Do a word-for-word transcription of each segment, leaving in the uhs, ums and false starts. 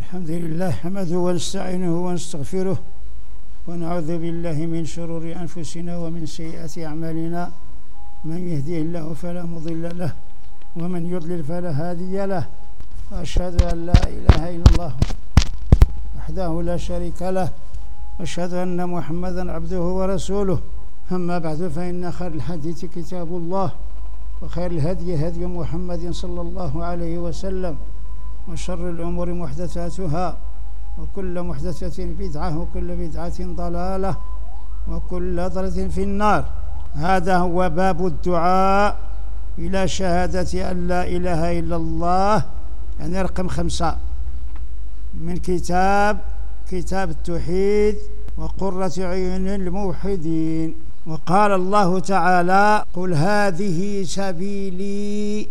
الحمد لله نحمده ونستعينه ونستغفره ونعوذ بالله من شرور أنفسنا ومن سيئات أعمالنا. من يهديه الله فلا مضل له ومن يضلل فلا هادي له. وأشهد أن لا إله إلا الله وحده لا شريك له وأشهد أن محمدا عبده ورسوله. أما بعد فإن خير الحديث كتاب الله وخير الهدي هدي محمد صلى الله عليه وسلم وشر الأمور محدثاتها وكل محدثة بدعة وكل بدعة ضلالة وكل ضلالة في النار. هذا هو باب الدعاء إلى شهادة أن لا إله إلا الله، يعني رقم خمسة من كتاب كتاب التوحيد وقرة عيون الموحدين. وقال الله تعالى: قل هذه سبيلي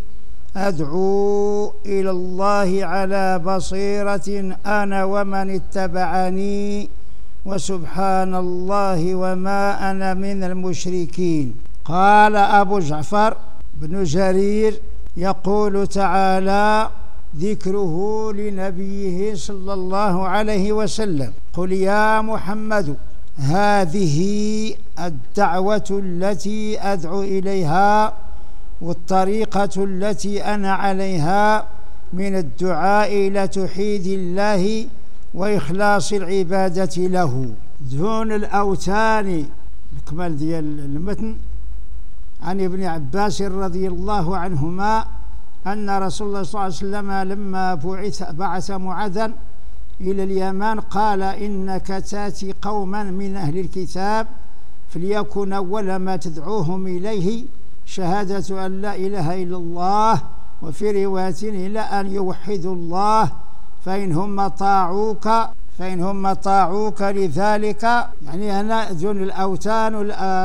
أدعو إلى الله على بصيرة أنا ومن اتبعني وسبحان الله وما أنا من المشركين. قال أبو جعفر بن جرير يقول تعالى ذكره لنبيه صلى الله عليه وسلم: قل يا محمد هذه الدعوة التي أدعو إليها والطريقة التي أنا عليها من الدعاء إلى توحيد الله وإخلاص العبادة له دون الأوثان. بكمال ديال المتن عن ابن عباس رضي الله عنهما أن رسول الله صلى الله عليه وسلم لما بعث بعث معاذا إلى اليمن قال: إنك تاتي قوما من أهل الكتاب فليكن أول ما تدعوهم إليه شهادة أن لا إله إلا الله، وفي رواية إلى أن يوحدوا الله، فإنهم طاعوك فإنهم طاعوك لذلك، يعني أنا دون الأوثان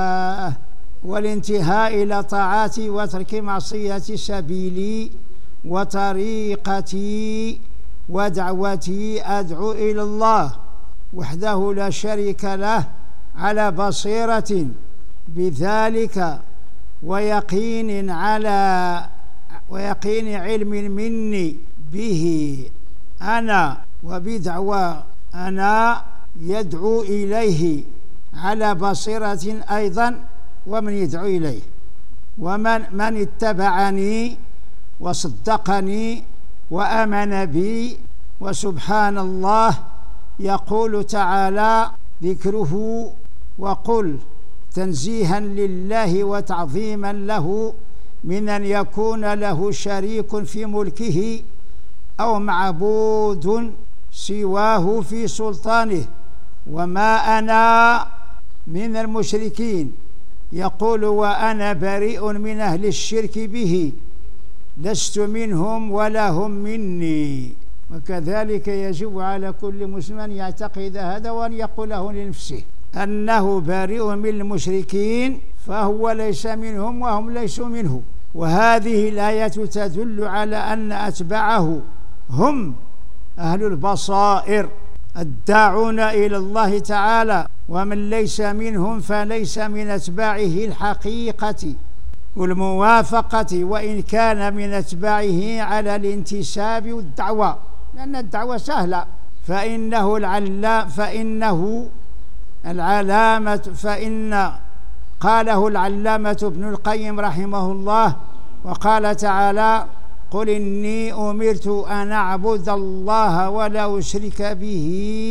والانتهاء إلى طاعاتي وترك معصية سبيلي وطريقتي ودعوتي أدعو إلى الله وحده لا شريك له على بصيرة بذلك ويقين على ويقين علم مني به أنا وبدعوى أنا يدعو إليه على بصيرة أيضا ومن يدعو إليه ومن من اتبعني وصدقني وآمن بي. وسبحان الله يقول تعالى ذكره وقل تنزيها لله وتعظيما له من أن يكون له شريك في ملكه أو معبود سواه في سلطانه وما أنا من المشركين. يقول: وأنا بريء من أهل الشرك به لست منهم ولا هم مني. وكذلك يجب على كل مسلم أن يعتقد هذا وأن يقوله لنفسه أنه بريء من المشركين، فهو ليس منهم وهم ليسوا منه. وهذه الآية تدل على أن أتباعه هم أهل البصائر الداعون إلى الله تعالى، ومن ليس منهم فليس من أتباعه الحقيقة والموافقة، وإن كان من أتباعه على الانتساب والدعوة، لأن الدعوة سهلة. فإنه العلام فإنه العلامة فإن قاله العلامة ابن القيم رحمه الله. وقال تعالى: قل إني أمرت أن أعبد الله ولا أشرك به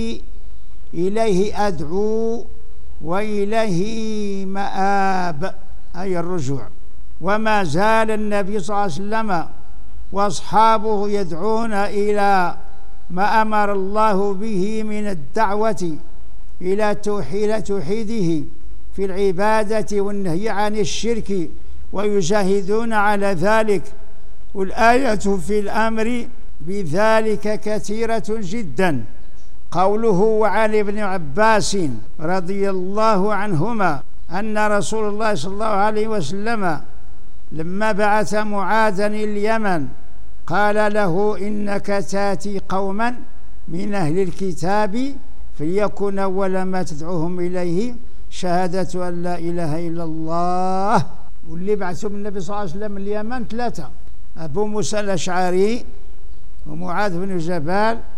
إليه أدعو وإليه مآب، أي الرجوع. وما زال النبي صلى الله عليه وسلم وأصحابه يدعون إلى ما أمر الله به من الدعوة إلى توحيده في العبادة والنهي عن الشرك، ويجاهدون على ذلك. والآية في الأمر بذلك كثيرة جدا. قوله: وعن ابن عباس رضي الله عنهما أن رسول الله صلى الله عليه وسلم لما بعث معاذا اليمن قال له: إنك تاتي قوما من أهل الكتاب فليكن أول ما تدعوهم إليه شهادة أن لا إله إلا الله. واللي بعثوا من النبي صلى الله عليه وسلم اليمن ثلاثة: أبو موسى الأشعري ومعاذ بن جبل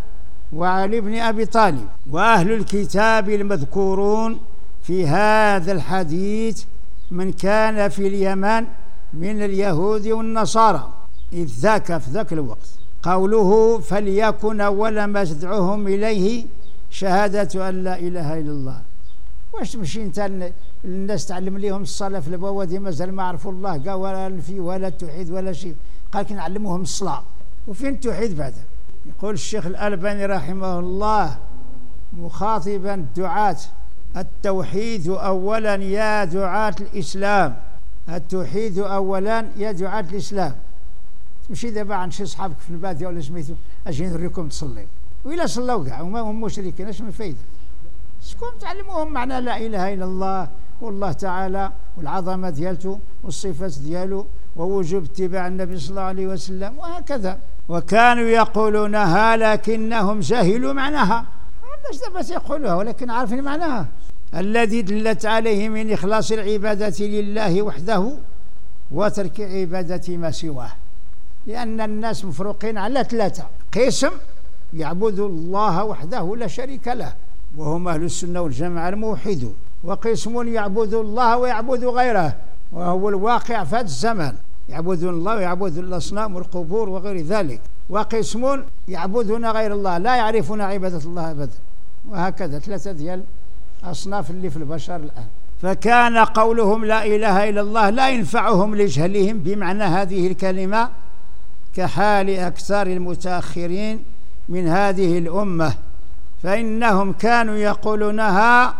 وعلي بن أبي طالب وأهل الكتاب المذكورون في هذا الحديث من كان في اليمن من اليهود والنصارى إذ ذاك في ذاك الوقت. قوله فليكن أول ما تدعوهم إليه شهادة أن لا إله إلا الله. واش تمشي انت الناس تعلم ليهم الصلاة في البوادي مازال ما عرفوا الله قال ولا الفي ولا التوحيد ولا شيء، قال لك نعلموهم الصلاة وفين التوحيد بعدها؟ يقول الشيخ الألباني رحمه الله مخاطبا الدعاة التوحيد أولا يا دعاة الإسلام، التوحيد أولا يا دعاة الإسلام. تمشي دابا عند شي صحابك في البادية ولا سميتو اجي نوريكم تصليو وإلا صلاو كاع وما هم مشركين اش من فايدة؟ شكون تعلموهم معنى لا إله إلا الله والله تعالى والعظمة ديالته والصفات ديالو ووجوب اتباع النبي صلى الله عليه وسلم وهكذا. وكانوا يقولونها لكنهم جهلوا معناها. الناس دابا تيقولوها ولكن عارفين معناها، الذي دلت عليه من إخلاص العبادة لله وحده وترك عبادة ما سواه. لأن الناس مفروقين على ثلاثة: قسم يعبدوا الله وحده لا شريك له وهم أهل السنة والجماعة الموحدون، وقسم يعبدوا الله ويعبدوا غيره وهو الواقع في هذا الزمان، يعبدون الله ويعبدون الأصنام والقبور وغير ذلك، وقسم يعبدون غير الله لا يعرفون عبادة الله أبدا. وهكذا ثلاثة ديال أصناف اللي في البشر الآن. فكان قولهم لا إله إلا الله لا ينفعهم لجهلهم بمعنى هذه الكلمة كحال أكثر المتأخرين من هذه الأمة، فإنهم كانوا يقولونها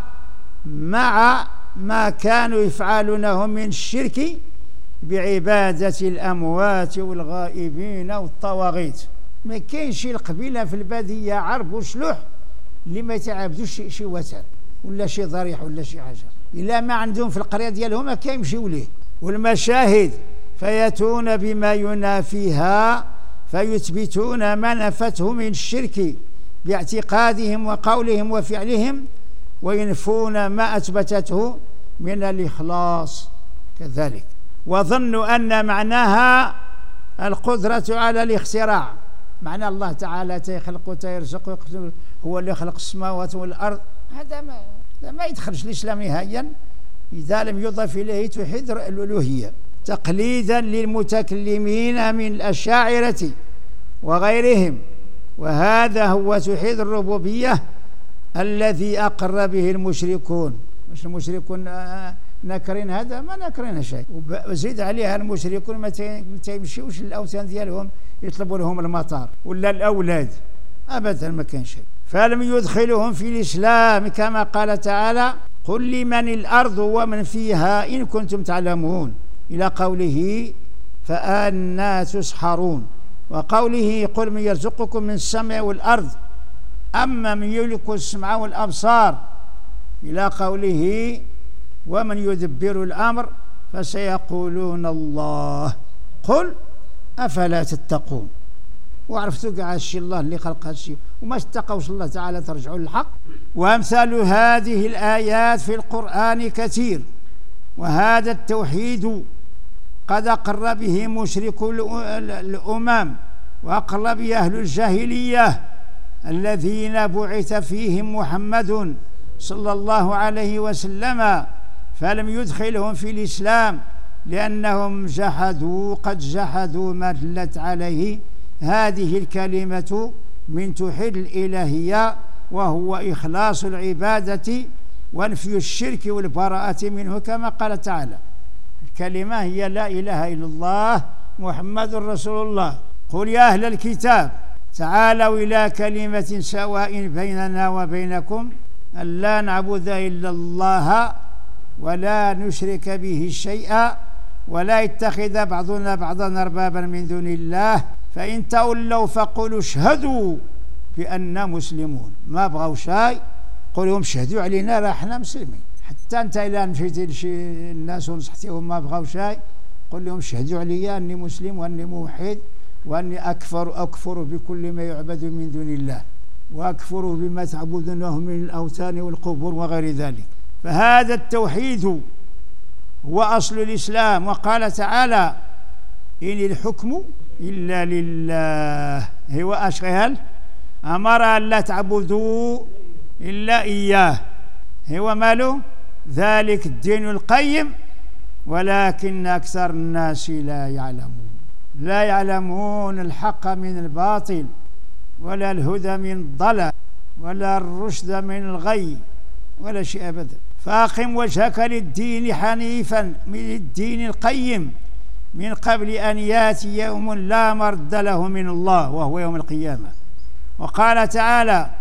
مع ما كانوا يفعلونه من الشرك بعبادة الأموات والغائبين والطواغيت. ما كاينش شي القبيلة في البادية عرب وشلوح اللي ما يتعبدوش شي وثن ولا شي ضريح ولا شي حاجة، إلا ما عندهم في القرية ديالهم ما كيمشيو ليه. والمشاهد فيأتون بما ينافيها فيثبتون ما نفته من الشرك باعتقادهم وقولهم وفعلهم وينفون ما أثبتته من الإخلاص كذلك. وظنوا أن معناها القدرة على الاختراع، معنى الله تعالى تيخلق وتيرزق هو اللي خلق السماوات والأرض. هذا ما, ما يدخلش الإسلام نهائيا إذا لم يضف إليه توحيد الألوهية، تقليدا للمتكلمين من الأشاعرة وغيرهم. وهذا هو توحيد الربوبية الذي أقر به المشركون. مش المشركون ناكرين هذا؟ ما ناكرين شيء. وزيد عليها المشركون ما تيمشيوش للأوثان ديالهم يطلبوا لهم المطار ولا الأولاد أبدا، ما كان شيء. فلم يدخلهم في الإسلام كما قال تعالى قل لمن الأرض ومن فيها إن كنتم تعلمون، إلى قوله فأنا تسحرون، وقوله قل من يرزقكم من السماء والأرض أما من يملك السمع والأبصار، إلى قوله ومن يدبر الأمر فسيقولون الله قل أفلا تتقون. وعرفتوا كاع هادشي الله اللي خلق هادشي وما تتقوش الله تعالى ترجعوا للحق. وأمثال هذه الآيات في القرآن كثير، وهذا التوحيد قد أقر به مشركو الأمم وأقر به أهل الجاهلية الذين بعث فيهم محمد صلى الله عليه وسلم، فلم يدخلهم في الإسلام لأنهم جحدوا قد جحدوا ما دلت عليه هذه الكلمة من توحيد الإلهية، وهو إخلاص العبادة ونفي الشرك والبراءة منه كما قال تعالى. الكلمة هي لا إله إلا الله محمد رسول الله. قل يا أهل الكتاب تعالوا إلى كلمة سواء بيننا وبينكم أن لا نعبد إلا الله ولا نشرك به شيئا ولا يتخذ بعضنا بعضا أربابا من دون الله فإن تولوا فقولوا اشهدوا بأننا مسلمون. ما بغاو شيء قول لهم اشهدوا علينا راه حنا مسلمين. حتى انت إلا مشيتي لشي الناس ونصحتيهم ما بغاو شيء قول لهم اشهدوا عليا أني مسلم وأني موحد وأني أكفر أكفر بكل ما يعبد من دون الله وأكفر بما تعبدونه من الأوثان والقبور وغير ذلك. فهذا التوحيد هو أصل الإسلام. وقال تعالى إن الحكم إلا لله. هو أشغال أمر أن لا تعبدوا إلا إياه. هو ماله ذلك الدين القيم، ولكن أكثر الناس لا يعلمون لا يعلمون الحق من الباطل، ولا الهدى من الضلال، ولا الرشد من الغي، ولا شيء أبدا. فأقم وجهك للدين حنيفا من الدين القيم من قبل أن يأتي يوم لا مرد له من الله وهو يوم القيامة. وقال تعالى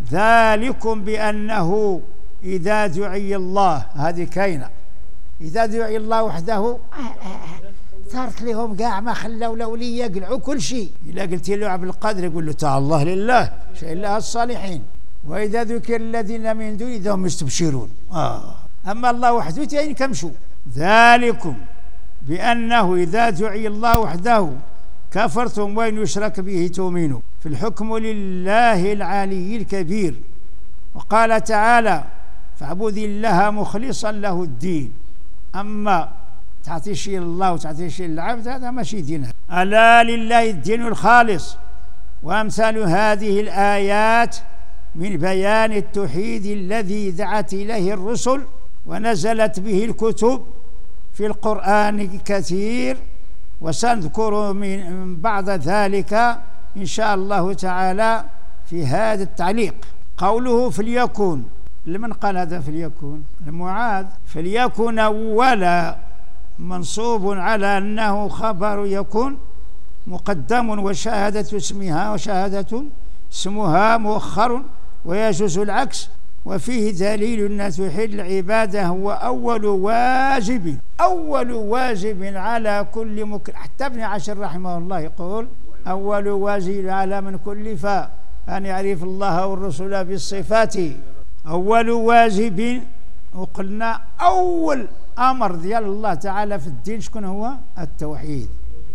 ذلكم بأنه إذا دعي الله، هذه كاينة، إذا دعي الله وحده صارت لهم كاع ما خلوا الأولية يقلعوا كل شيء. إلا قلت له عبد القادر يقول له تعالى الله لله شيء لها الصالحين، وإذا ذكر الذين من دون إذا هم يستبشرون. آه. أما الله وحده تين كمشوا. ذلكم بأنه إذا دعي الله وحده كفرتم وإن يشرك به تؤمنوا، في الحكم لله العلي الكبير. وقال تعالى فاعبد الله مخلصا له الدين. أما تعطي شيء لله وتعطي شيء للعبد هذا ماشي دين. ألا لله الدين الخالص. وأمثال هذه الآيات من بيان التوحيد الذي دعت إليه الرسل ونزلت به الكتب في القرآن كثير، وسنذكر من بعض ذلك إن شاء الله تعالى في هذا التعليق. قوله فليكن، لمن قال هذا فليكن؟ المعاذ. فليكن أولا منصوب على أنه خبر يكن مقدم، وشهادة اسمها وشهادة اسمها مؤخر، ويجوز العكس. وفيه دليل أن توحيد العبادة هو أول واجب أول واجب على كل مكلف. حتى ابن عاشر رحمه الله يقول أول واجب على من كلف أن يعرف الله والرسول بالصفات. أول واجب، وقلنا أول أمر ديال الله تعالى في الدين شكون هو؟ التوحيد.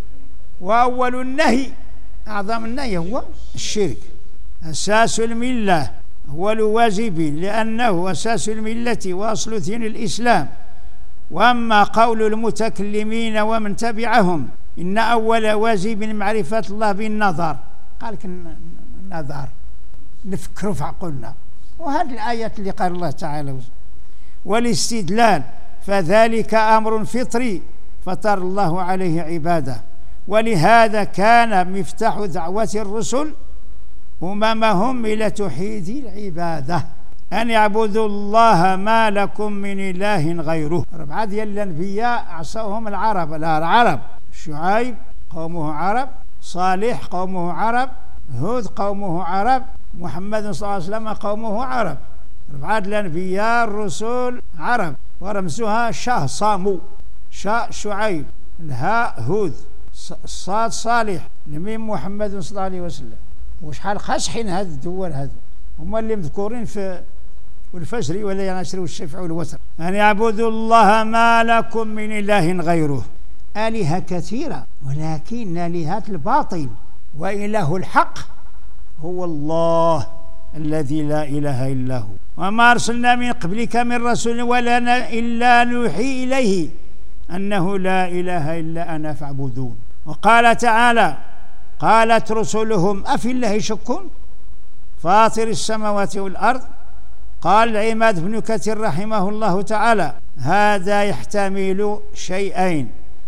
وأول النهي، أعظم النهي هو الشرك. أساس الملة أول واجب لأنه أساس الملة وأصل دين الإسلام. وأما قول المتكلمين ومن تبعهم إن أول واجب معرفة الله بالنظر، قال لك النظر نفكروا في عقولنا، وهذه الآيات اللي قال الله تعالى. والاستدلال فذلك أمر فطري فطر الله عليه عباده، ولهذا كان مفتاح دعوة الرسل أممهم إلى توحيد العبادة، أن يعبدوا الله ما لكم من إله غيره. ربعة ديال الأنبياء عصاهم العرب، لا العرب، شعيب قومه عرب، صالح قومه عرب، هود قومه عرب، محمد صلى الله عليه وسلم قومه عرب. ربعة الأنبياء الرسل عرب، ورمزها شاه صامو، شاء شعيب، الهاء هود، الصاد صالح، الميم محمد صلى الله عليه وسلم. وشحال خاشحين هاد الدول هادو هما اللي مذكورين في والفجر واليعشر والشفع والوتر. أن يعبدوا الله ما لكم من إله غيره. آلهة كثيرة ولكن آلهة الباطل، وإله الحق هو الله الذي لا إله إلا هو. وما أرسلنا من قبلك من رسول ولا إلا نوحي إليه أنه لا إله إلا أنا فاعبدون. وقال تعالى قالت رسلهم أفي الله شك فاطر السماوات والأرض. قال العماد بن كثير رحمه الله تعالى هذا يحتمل شيئين،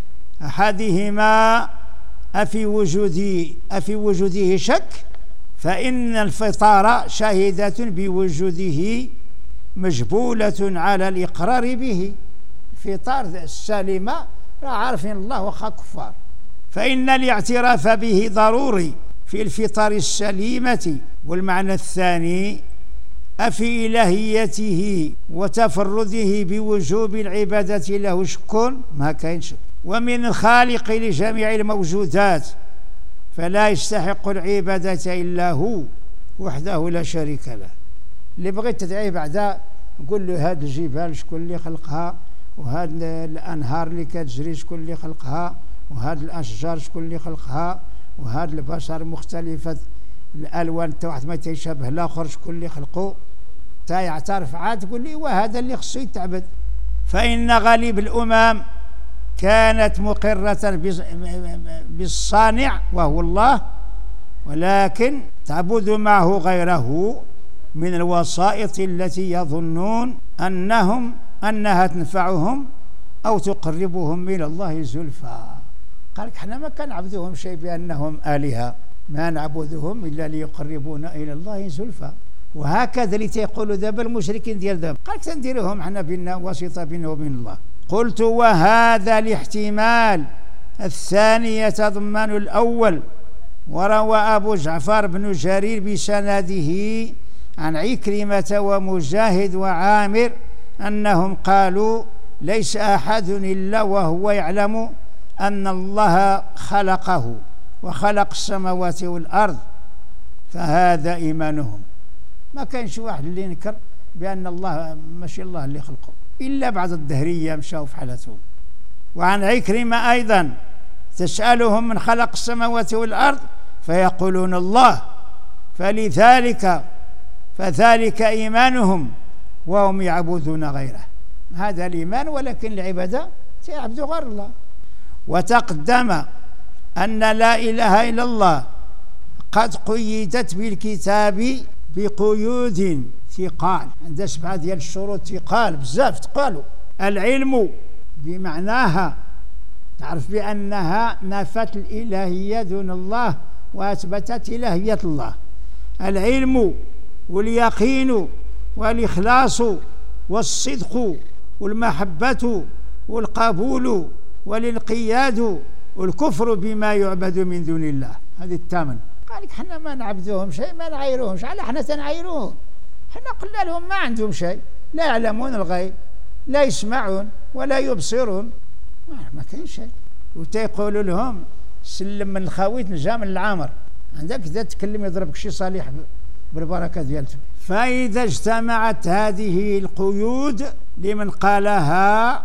أحدهما أفي وجوده أفي وجوده شك، فإن الفطار شاهدة بوجوده مجبولة على الإقرار به. الفطار السالمة راه عارفين الله وخا كفار، فإن الاعتراف به ضروري في الفطر السليمة. والمعنى الثاني أفي إلهيته وتفرده بوجوب العبادة له شك، ما كاين شك. ومن الخالق لجميع الموجودات فلا يستحق العبادة إلا هو وحده لا شريك له. اللي بغيت تدعيه بعدا نقول له هاد الجبال شكون اللي خلقها، وهاد الأنهار اللي كتجري شكون اللي خلقها، وهاد الأشجار شكون اللي خلقها، وهاد البشر مختلفة الألوان حتى واحد ما تيشابه الآخر شكون اللي خلقه، تا يعترف عاد تقول لي وهذا اللي خصو يتعبد. فإن غالب الأمم كانت مقرة بالصانع وهو الله، ولكن تعبد معه غيره من الوسائط التي يظنون أنهم أنها تنفعهم أو تقربهم إلى الله زلفى. قال لك حنا ما كنعبدوهم شيء بأنهم آلهة، ما نعبدهم إلا ليقربونا إلى الله زلفى. وهكذا اللي تيقولوا دابا المشركين ديال دابا، قال لك تنديروهم حنا بيننا واسطة بيننا وبين الله. قلت وهذا الاحتمال الثاني يتضمن الأول. وروى أبو جعفر بن جرير بسنده عن عكرمة ومجاهد وعامر أنهم قالوا ليس أحد إلا وهو يعلم أن الله خلقه وخلق السماوات والأرض، فهذا إيمانهم. ما كانش واحد اللي ينكر بأن الله ماشي الله اللي خلقه إلا بعد الدهرية مشاو في حالتهم. وعن عكرمة أيضا تسألهم من خلق السماوات والأرض فيقولون الله، فلذلك فذلك إيمانهم وهم يعبدون غيره. هذا الإيمان، ولكن العبادة تعبدوا غير الله. وتقدم أن لا إله إلا الله قد قيدت بالكتاب بقيود ثقال، عندها سبعة ديال الشروط ثقال بزاف تقالوا. العلم بمعناها، تعرف بأنها نفت الإلهية دون الله وأثبتت إلهية الله. العلم واليقين والإخلاص والصدق والمحبة والقبول والانقياد والكفر بما يعبد من دون الله. هذه الثامن. قال لك حنا ما نعبدوهم شيء، ما نعايروهمش. على حنا تنعايروهم؟ حنا قلنا لهم ما عندهم شيء، لا يعلمون الغيب، لا يسمعون ولا يبصرون، ما كاين شيء. وتيقولوا لهم سلم من الخاويت نجا من العامر، عندك إذا تكلم يضربك شي صالح بالبركة ديالته. فإذا اجتمعت هذه القيود لمن قالها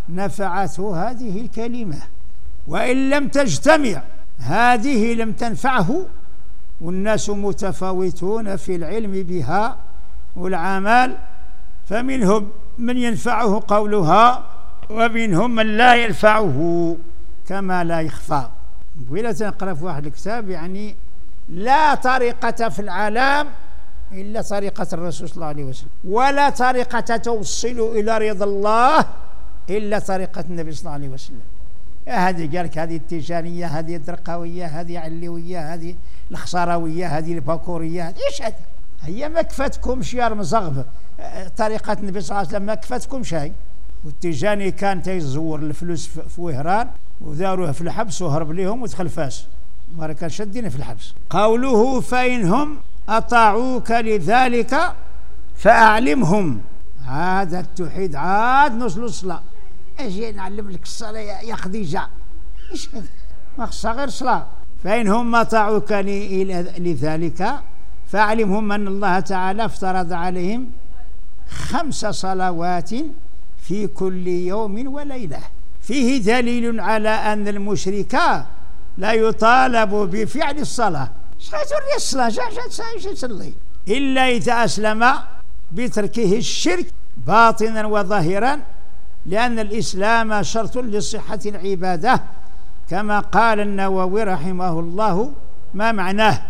نفعته هذه الكلمة، وإن لم تجتمع هذه لم تنفعه. والناس متفاوتون في العلم بها والعمل، فمنهم من ينفعه قولها ومنهم من لا ينفعه كما لا يخفى. وإلا تنقرأ في واحد الكتاب يعني لا طريقة في العالم إلا طريقة الرسول صلى الله عليه وسلم، ولا طريقة توصل إلى رضا الله إلا طريقة النبي صلى الله عليه وسلم. هذه قال لك هذه التيجانية، هذه الدرقاوية، هذه علوية، هذه الخصراوية، هذه الباكورية، ايش هذا؟ هي ما كفتكمش يا رمزغب طريقة النبي صلى الله عليه وسلم، ما كفتكم شيء. والتيجاني كان تيزور الفلوس في وهران وداروه في الحبس وهرب ليهم ودخل فاس، ما كان شدين في الحبس. قوله فإنهم أطاعوك لذلك فأعلمهم. هذا التوحيد عاد نوصلوا الصلاة. اجي نعلم لك الصلاة يا خديجة، ايش هذا؟ ما خصها غير صلاة. فإنهم أطاعوك لذلك فأعلمهم أن الله تعالى افترض عليهم خمس صلوات في كل يوم وليلة. فيه دليل على أن المشرك لا يطالب بفعل الصلاة. شغيتوري الصلاة جا جا يصلي إلا إذا أسلم بتركه الشرك باطنا وظاهرا، لأن الإسلام شرط لصحة العبادة، كما قال النووي رحمه الله. ما معناه؟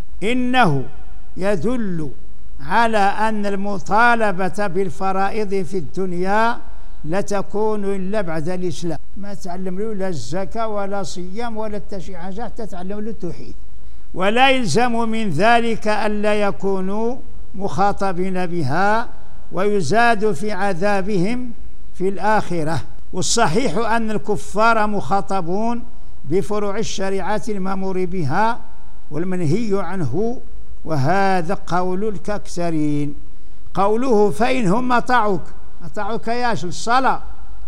إنه يدل على أن المطالبة بالفرائض في الدنيا لا تكون إلا بعد الإسلام. ما تعلم له لا الزكاة ولا صيام ولا تشي حاجة حتى تعلم له التوحيد. ولا يلزم من ذلك ألا يكونوا مخاطبين بها ويزاد في عذابهم في الآخرة. والصحيح أن الكفار مخاطبون بفروع الشريعة المأمور بها والمنهي عنه، وهذا قول الأكثرين. قوله فإنهم أطاعوك، أطاعوك ياش الصلاة،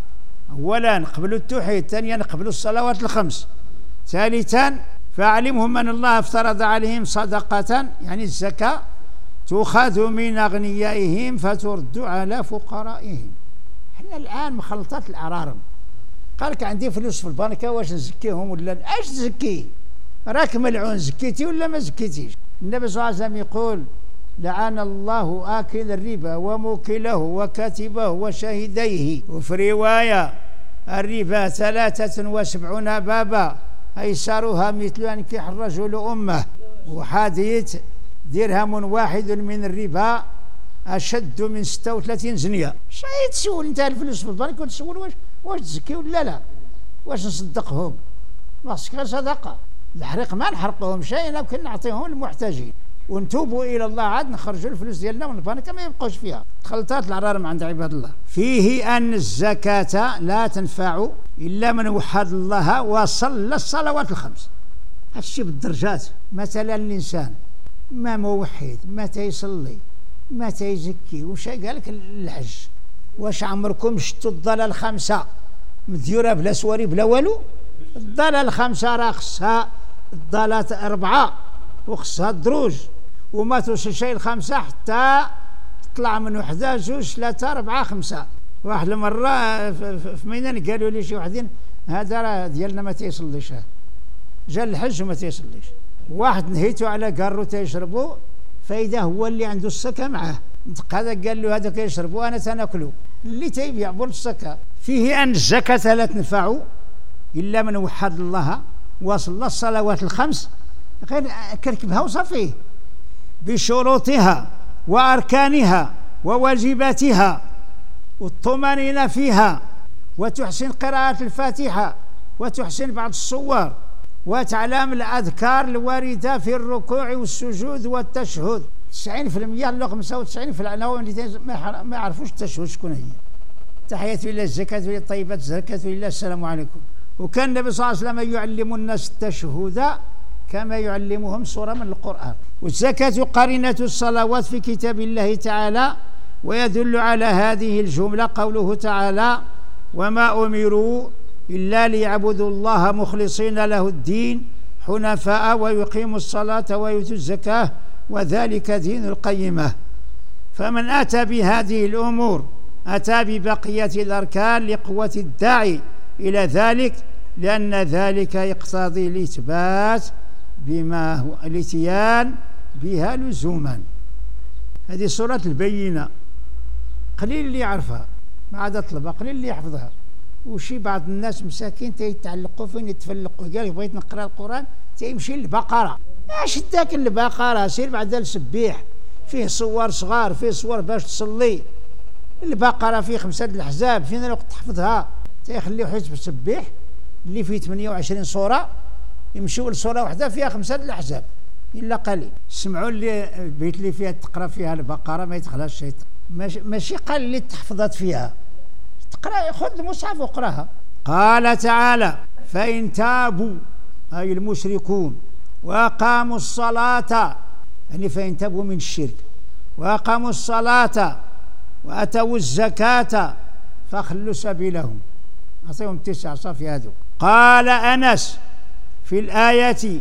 أولا قبلوا التوحيد، ثانيا قبلوا الصلوات الخمس، ثالثا فأعلمهم أن الله افترض عليهم صدقة يعني الزكاة تؤخذ من أغنيائهم فترد على فقرائهم. احنا الآن مخلطات الأعرارم. قال لك عندي فلوس في البنكة، واش نزكيهم ولا اش تزكي؟ راك ملعون، زكيتي ولا ما زكيتيش؟ النبي صلى الله عليه وسلم يقول لعن الله آكل الربا وموكله وكاتبه وشاهديه. وفي رواية الربا ثلاثة وسبعون بابا أيسرها مثل أن ينكح الرجل أمه. وحادية درهم واحد من الربا أشد من ستة وثلاثين زنية. شاي تسول أنت الفلوس في البنك وتسول واش واش تزكي ولا لا، واش نصدقهم؟ خاصك غير صدقة. الحريق ما نحرقوهم شيء، لكن نعطيهم للمحتاجين ونتوبوا إلى الله، عاد نخرجوا الفلوس ديالنا من البنك ما يبقوش فيها تخلطات العرارم عند عباد الله. فيه أن الزكاة لا تنفع إلا من وحد الله وصلى الصلوات الخمس. هادشي بالدرجات. مثلا الإنسان ما موحد ما تيصلي ما تيزكي وش قال لك الحج، واش عمركم شفتوا الضلال الخمسة مديورة بلا سواري بلا والو؟ الضلال الخمسة راه خصها الضلات أربعة وخصها الدروج، وما توصل شيء الخمسة حتى تطلع من وحدة جوج ثلاثة أربعة خمسة. واحد المرة في مينان قالوا لي شي وحدين هذا راه ديالنا ما تيصليش، جا الحج وما تيصليش. واحد نهيتو على قارو تيشربوا فإذا هو اللي عنده السكة معاه، هذا قال له هذا كيشربوا أنا تناكلو اللي تيبيع بول السكة. فيه أن الزكاة لا تنفع إلا من وحد الله وصلى الصلوات الخمس، غير كركبها وصفيه بشروطها وأركانها وواجباتها والطمأنينة فيها، وتحسن قراءة الفاتحة وتحسن بعض الصور وتعلم الأذكار الواردة في الركوع والسجود والتشهد. تسعين في المية ولا خمسة وتسعين في العناوين اللي ما يعرفوش التشهد شكون هي. تحية لله الزكاة لله الطيبات الزكاة لله السلام عليكم. وكان النبي صلى الله عليه وسلم يعلم الناس التشهد كما يعلمهم سورة من القرآن. والزكاة قرينة الصلوات في كتاب الله تعالى، ويدل على هذه الجملة قوله تعالى: وما أمروا إلا ليعبدوا الله مخلصين له الدين حنفاء ويقيموا الصلاة ويؤتوا الزكاة وذلك دين القيمة. فمن أتى بهذه الأمور أتى ببقية الأركان لقوة الداعي إلى ذلك، لأن ذلك يقتضي الإثبات بما هو الاتيان بها لزوما. هذه سورة البينة، قليل اللي يعرفها ما عاد طلبها، قليل اللي يحفظها. وشي بعض الناس مساكين تيتعلقوا فين يتفلقوا، قال بغيت نقرا القرآن تيمشي للبقرة. اش داك البقرة؟ سير بعد السبيح، فيه صور صغار، فيه صور باش تصلي. البقرة فيه خمسة الأحزاب، فين الوقت تحفظها؟ تيخليو حزب السبيح اللي فيه ثمانية وعشرين صورة يمشيو لصورة واحدة فيها خمسة الأحزاب إلا قليل. سمعوا اللي البيت اللي فيها تقرا فيها البقرة ما يدخلها الشيطان، ماشي قال اللي تحفظت فيها تقرا، خذ المصحف وقراها. قال تعالى: فإن تابوا أي المشركون وأقاموا الصلاة، يعني فإن تابوا من الشرك وأقاموا الصلاة وأتوا الزكاة فخلوا سبيلهم، أعطيهم تسع صافي هذو. قال أنس في الآية: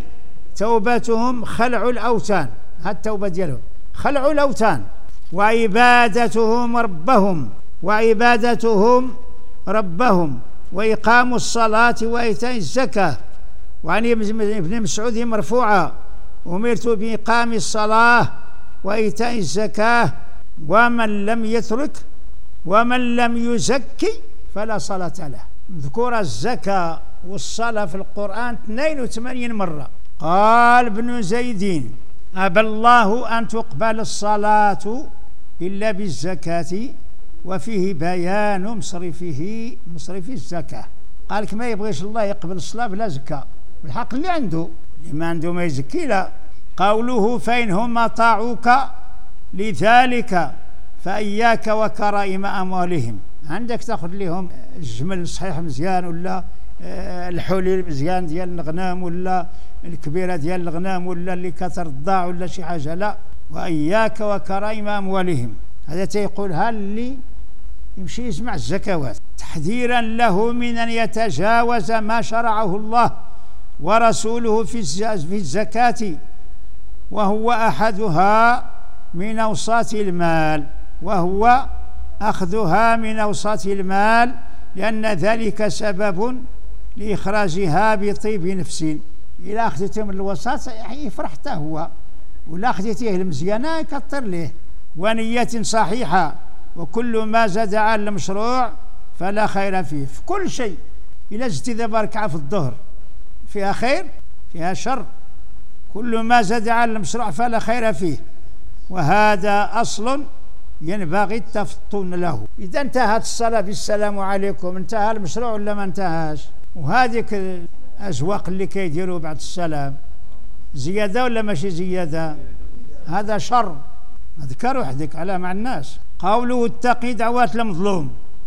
توبتهم خلع الأوثان، هذه التوبة ديالهم خلع الأوثان وعبادتهم ربهم وعبادتهم ربهم وإقام الصلاة وإيتاء الزكاة. وعن ابن مسعود مرفوعة: أمرت بإقام الصلاة وإيتاء الزكاة ومن لم يترك ومن لم يزكي فلا صلاة له. مذكورة الزكاة والصلاة في القرآن اثنين وثمانين مرة. قال ابن زيدين: أبى الله أن تقبل الصلاة إلا بالزكاة، وفيه بيان مصرفه مصرف الزكاة. قالك ما يبغيش الله يقبل الصلاة بلا زكاة، بالحق اللي عنده، اللي ما عنده ما يزكي لا. قوله: فإنهم أطاعوك لذلك فإياك وكرائم أموالهم. عندك تاخذ لهم الجمل صحيح مزيان، ولا الحليل مزيان ديال الغنام، ولا الكبيرة ديال الغنام، ولا اللي كثر الضاع، ولا شي حاجة، لا. وإياك وكرائم أموالهم، هذا تيقولها اللي يمشي يجمع الزكوات، تحذيرا له من أن يتجاوز ما شرعه الله ورسوله في الزكاة، وهو أحدها من أوساط المال، وهو أخذها من أوساط المال، لأن ذلك سبب لإخراجها بطيب نفس. إلا أخذته من الوسط يفرح حتى هو، ولا أخذتيه المزيانة يكثر ليه. ونية صحيحة، وكل ما زاد على المشروع فلا خير فيه. في كل شيء، إلا زدت دابا ركعة في الظهر فيها خير فيها شر، كل ما زاد على المشروع فلا خير فيه، وهذا أصل ينبغي التفطن له. إذا انتهت الصلاة بالسلام عليكم انتهى المشروع ولا ما انتهاش؟ وهذيك الأزواق اللي كيديروا بعد السلام زيادة ولا ماشي زيادة؟ هذا شر، اذكر وحدك على مع الناس. قوله اتقي دعوات المظلوم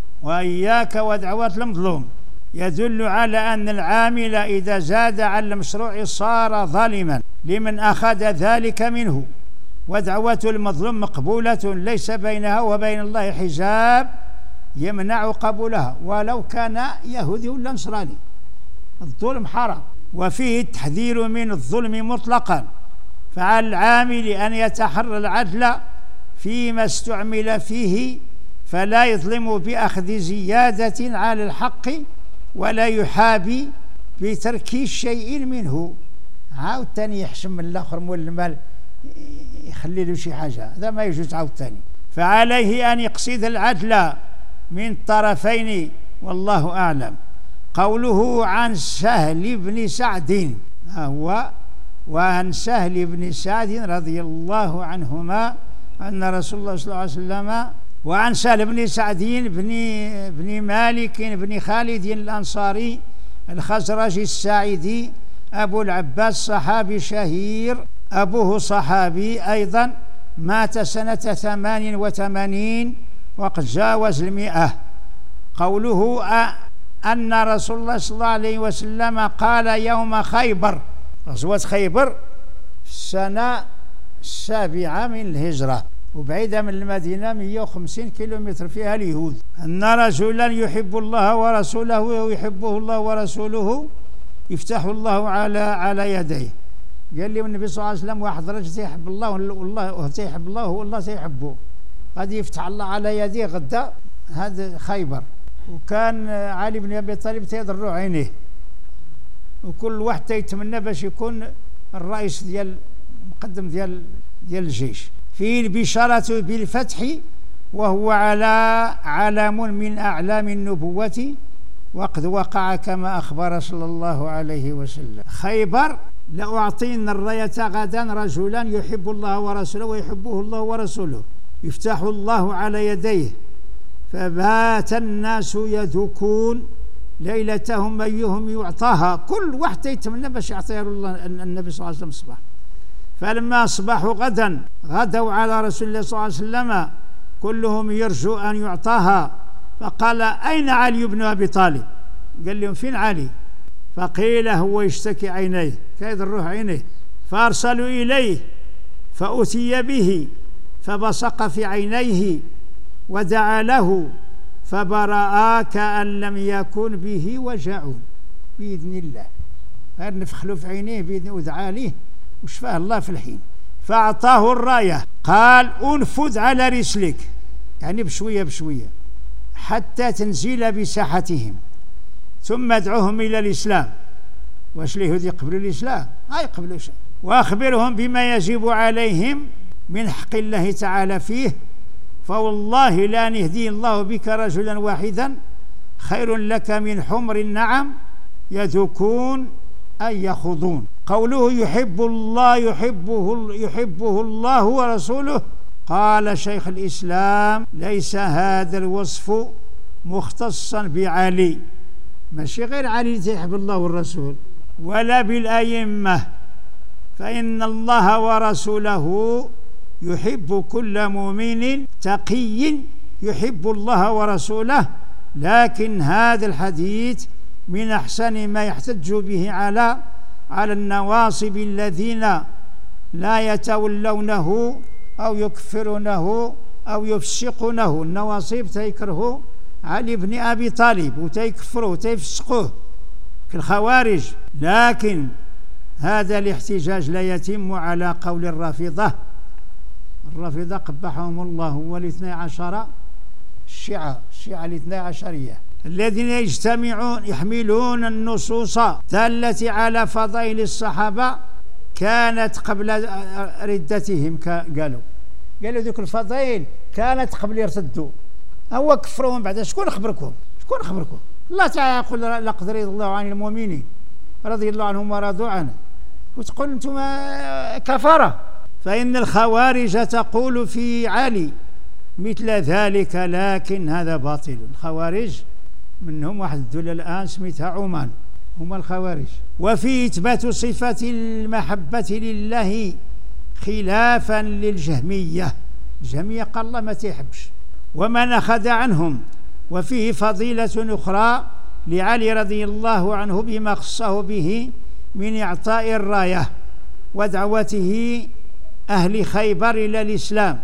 وإياك ودعوات المظلوم يدل على أن العامل إذا زاد على المشروع صار ظالما لمن أخذ ذلك منه، ودعوة المظلوم مقبولة ليس بينها وبين الله حجاب يمنع قبولها ولو كان يهودي ولا نصراني. الظلم حرام، وفيه التحذير من الظلم مطلقا، فعلى العامل أن يتحرى العدل فيما استعمل فيه، فلا يظلم بأخذ زيادة على الحق ولا يحابي بترك شيء منه. عاود تاني يحشم من الآخر مول المال يخلي له شي حاجة، هذا ما يجوز عاود تاني. فعليه أن يقصد العدل من الطرفين والله أعلم. قوله عن سهل بن سعد هو وعن سهل بن سعد رضي الله عنهما أن رسول الله صلى الله عليه وسلم وعن سهل بن سعد بن بن مالك بن خالد الأنصاري الخزرجي الساعدي أبو العباس صحابي شهير، أبوه صحابي أيضا، مات سنة ثمان وثمانين وقد جاوز المئة. قوله أن رسول الله صلى الله عليه وسلم قال يوم خيبر، غزوة خيبر في السنة السابعة من الهجرة وبعيدة من المدينة مئة وخمسين كيلومتر، فيها اليهود، أن رجلا يحب الله ورسوله ويحبه الله ورسوله يفتح الله على على يديه. قال لي النبي صلى الله عليه وسلم واحد رجل تيحب الله والله تيحب الله والله تيحبه، غادي يفتح الله على يديه غدا. هذا خيبر، وكان علي بن ابي طالب تيضروا عينيه، وكل واحد تيتمنى باش يكون الرئيس ديال المقدم ديال ديال الجيش. فيه البشارة بالفتح وهو على علم من أعلام النبوة وقد وقع كما أخبر صلى الله عليه وسلم. خيبر لأعطين الراية غدا رجلا يحب الله ورسوله ويحبه الله ورسوله يفتح الله على يديه، فبات الناس يدكون ليلتهم أيهم يعطاها، كل واحد يتمنى باش يعطيها الله النبي صلى الله عليه وسلم الصباح. فلما أصبحوا غدا غدوا على رسول الله صلى الله عليه وسلم كلهم يرجو أن يعطاها، فقال أين علي بن أبي طالب؟ قال لهم فين علي؟ فقيل هو يشتكي عينيه، كيضروه عينيه، فأرسلوا إليه فأتي به فبصق في عينيه ودعا له فبرأ كأن لم يكن به وجع بإذن الله، غير نفخلوا في عينيه بإذن ودعا له وشفاه الله في الحين. فأعطاه الراية، قال أنفذ على رسلك، يعني بشوية بشوية حتى تنزل بساحتهم ثم ادعوهم إلى الإسلام. واش اليهود يقبلوا الإسلام؟ ما يقبلوا شيء. وأخبرهم بما يجب عليهم من حق الله تعالى فيه، فوالله لأن يهدي الله بك رجلا واحدا خير لك من حمر النعم يدكون أي يخوضون. قوله يحب الله يحبه, يحبه الله ورسوله، قال شيخ الإسلام ليس هذا الوصف مختصا بعلي، ماشي غير علي يحب الله والرسول، ولا بالأئمة، فإن الله ورسوله يحب كل مؤمن تقي يحب الله ورسوله. لكن هذا الحديث من أحسن ما يحتج به على على النواصب الذين لا يتولونه أو يكفرونه أو يفسقونه. النواصب تيكرهوا علي بن أبي طالب وتيكفروه وتيفسقوه كالخوارج، لكن هذا الاحتجاج لا يتم على قول الرافضة. الرافضة قبحهم الله هو الاثني عشر الشيعة الشيعة الاثني عشرية الذين يجتمعون يحملون النصوص دالة على فضائل الصحابة كانت قبل ردتهم، قالوا قالوا ذيك الفضائل كانت قبل يرتدوا، هو كفرهم بعد. شكون خبركم؟ شكون خبركم؟ الله تعالى يقول لقد رضي الله عن المؤمنين رضي الله عنهم ورضوا عنه وتقول أنتم كفرة. فإن الخوارج تقول في علي مثل ذلك، لكن هذا باطل. الخوارج منهم واحد الدولة الآن سميتها عمان، هما الخوارج. وفي إثبات صفة المحبة لله خلافا للجهمية. الجهمية قال الله ما تيحبش ومن أخذ عنهم. وفيه فضيلة أخرى لعلي رضي الله عنه بما خصه به من إعطاء الراية ودعوته أهل خيبر إلى الإسلام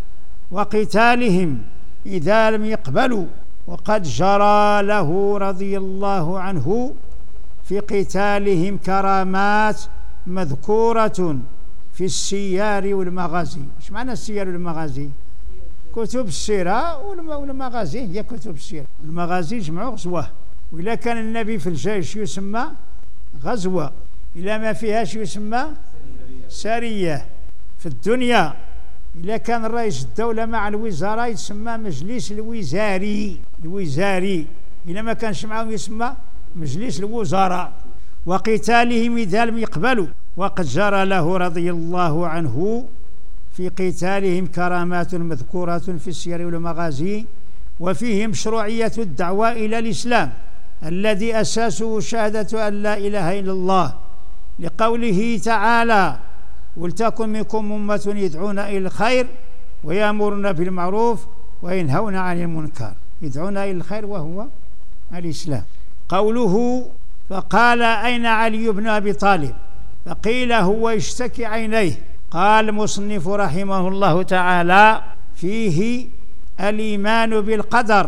وقتالهم إذا لم يقبلوا. وقد جرى له رضي الله عنه في قتالهم كرامات مذكورة في السيار والمغازي. ايش معنى السيار والمغازي؟ كتب السيرة والمغازي هي كتب السيرة. المغازي جمعوا غزوة، وإذا كان النبي في الجيش يسمى غزوة، إلا ما فيهاش يسمى سرية. في الدنيا إذا كان رئيس الدولة مع الوزراء يسمى مجلس الوزاري الوزاري، إذا ما كانش معهم يسمى مجلس الوزراء. وقتالهم إذا لم يقبلوا. وقد جرى له رضي الله عنه في قتالهم كرامات مذكورة في السير والمغازي، وفيه مشروعية الدعوة إلى الإسلام الذي أساسه شهادة أن لا إله إلا الله، لقوله تعالى: ولتكن منكم أمة يدعون إلى الخير ويأمرون بالمعروف وينهون عن المنكر. يدعون إلى الخير وهو الإسلام. قوله: فقال: أين علي بن أبي طالب؟ فقيل: هو يشتكي عينيه. قال المصنف رحمه الله تعالى: فيه الإيمان بالقدر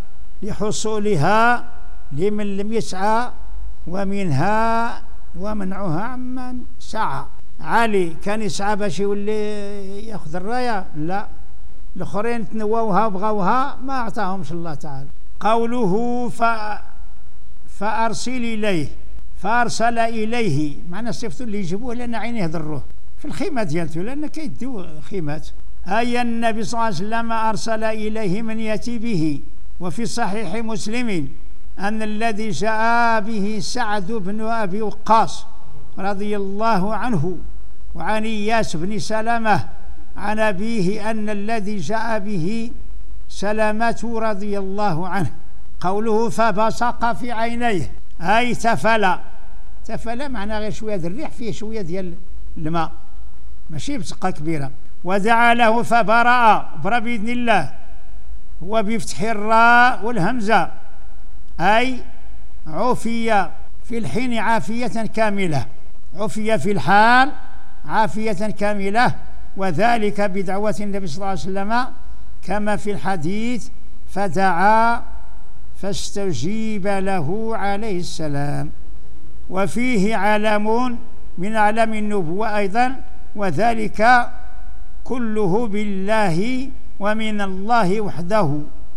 لحصولها لمن لم يسعى، ومنها ومنعها عمن سعى. علي كان يسعى باش يولي ياخذ الرايه؟ لا، الاخرين تنووها وبغوها ما اعطاهمش الله تعالى. قوله ف... فارسل اليه، فارسل اليه معنى صفته اللي يجيبوه لان عينيه ضروه في الخيمه ديالته، لان كيديو خيمات. اي النبي صلى الله عليه وسلم ارسل اليه من ياتي به. وفي صحيح مسلم ان الذي جاء به سعد بن ابي وقاص رضي الله عنه وعن إياس بن سلمة عن أبيه أن الذي جاء به سلمة رضي الله عنه. قوله فبصق في عينيه أي تفل. تفل معناه غير شوية الريح فيه شوية ديال الماء، ماشي بصقة كبيرة. ودعا له فبرأ، برا بإذن الله، هو بفتح الراء والهمزة، أي عفي في الحين عافية كاملة، عفي في الحال عافية كاملة. وذلك بدعوة النبي صلى الله عليه وسلم كما في الحديث: فدعا فاستجيب له عليه السلام. وفيه علم من أعلام النبوة أيضا، وذلك كله بالله ومن الله وحده،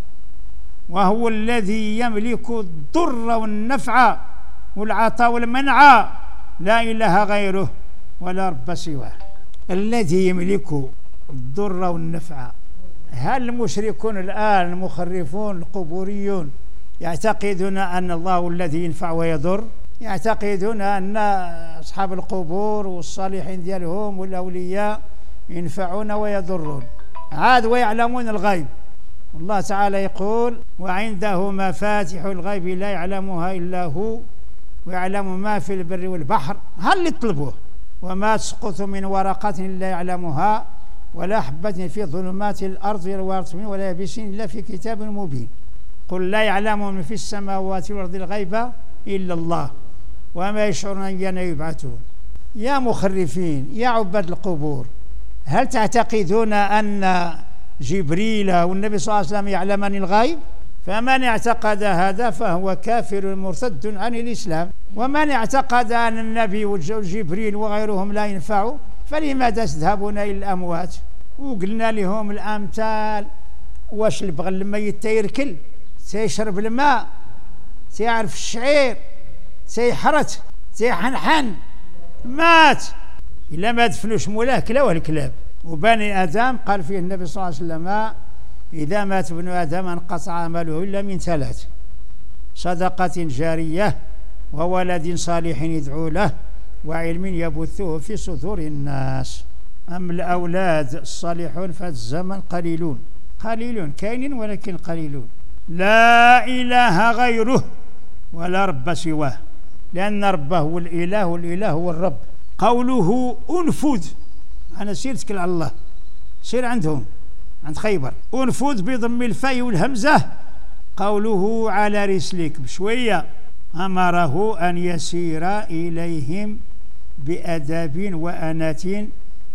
وهو الذي يملك الضر والنفع والعطاء والمنع، لا إله غيره ولا رب سواه. الذي يملك الضر والنفع. هل المشركون الآن المخرفون القبوريون يعتقدون أن الله الذي ينفع ويضر؟ يعتقدون أن أصحاب القبور والصالحين ديالهم والأولياء ينفعون ويضرون. عاد ويعلمون الغيب. الله تعالى يقول: وعنده مفاتح الغيب لا يعلمها إلا هو ويعلم ما في البر والبحر. هل اللي طلبوه؟ وما تسقط من ورقة إلا يعلمها ولا حبة في ظلمات الأرض ولا يابس إلا في كتاب مبين. قل لا يعلم من في السماوات والأرض الغيب إلا الله وما يشعرون أيان يبعثون. يا مخرفين، يا عباد القبور، هل تعتقدون أن جبريل والنبي صلى الله عليه وسلم يعلمان الغيب؟ فمن اعتقد هذا فهو كافر مرتد عن الإسلام. ومن اعتقد أن النبي وجبريل وغيرهم لا ينفعوا فلماذا تذهبون إلى الأموات؟ وقلنا لهم الأمثال. واش البغى الميت تيركل، تيشرب الماء، تيعرف الشعير، تيحرت، تيحنحن، مات. إلا ما دفنوش مولاه كلاوه الكلاب. وبني آدم قال فيه النبي صلى الله عليه وسلم: إذا مات ابن آدم انقطع عمله إلا من ثلاث: صدقة جارية، وولد صالح يدعو له، وعلم يبثه في صدور الناس. أما الأولاد الصالحون في هذا الزمن قليلون قليلون كاينين ولكن قليلون. لا إله غيره ولا رب سواه، لأن ربه هو الإله والإله هو الرب. قوله أنفذ، أنا سير تكل على الله، سير عندهم عند خيبر. أنفذ بضم الفاء والهمزة. قوله على رسلك، بشوية أمره أن يسير إليهم بأدب وأنات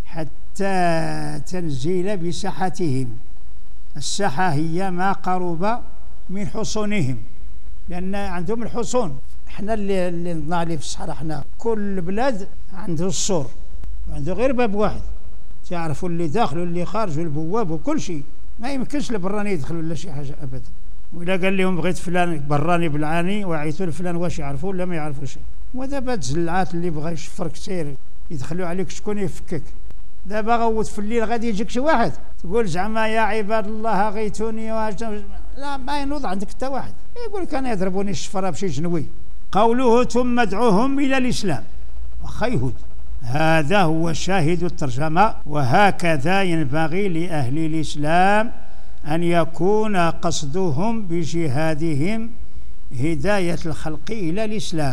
حتى تنزل بساحتهم. الساحة هي ما قرب من حصونهم، لأن عندهم الحصون. احنا اللي اللي نضنا عليه في الصحراء، احنا كل بلاد عنده السور وعنده غير باب واحد، تعرفوا اللي داخل واللي خارج والبواب وكل شيء. ما يمكنش البراني يدخل ولا شي حاجة أبدا. وإلا قال لهم بغيت فلان براني بالعاني وعيتوا لفلان واش يعرفوا ولا ما يعرفوا شيء. ودابا الزلعات اللي بغى يشفرك سير يدخلوا عليك شكون يفكك. دابا غوت في الليل غادي يجيك شي واحد تقول زعما يا عباد الله غيتوني واش، لا ما ينوض عندك حتى واحد يقول لك انا يضربوني الشفره بشي جنوي. قوله ثم ادعوهم الى الاسلام وخيهد، هذا هو شاهد الترجمه. وهكذا ينبغي لاهل الاسلام ان يكون قصدهم بجهادهم هدايه الخلق الى الاسلام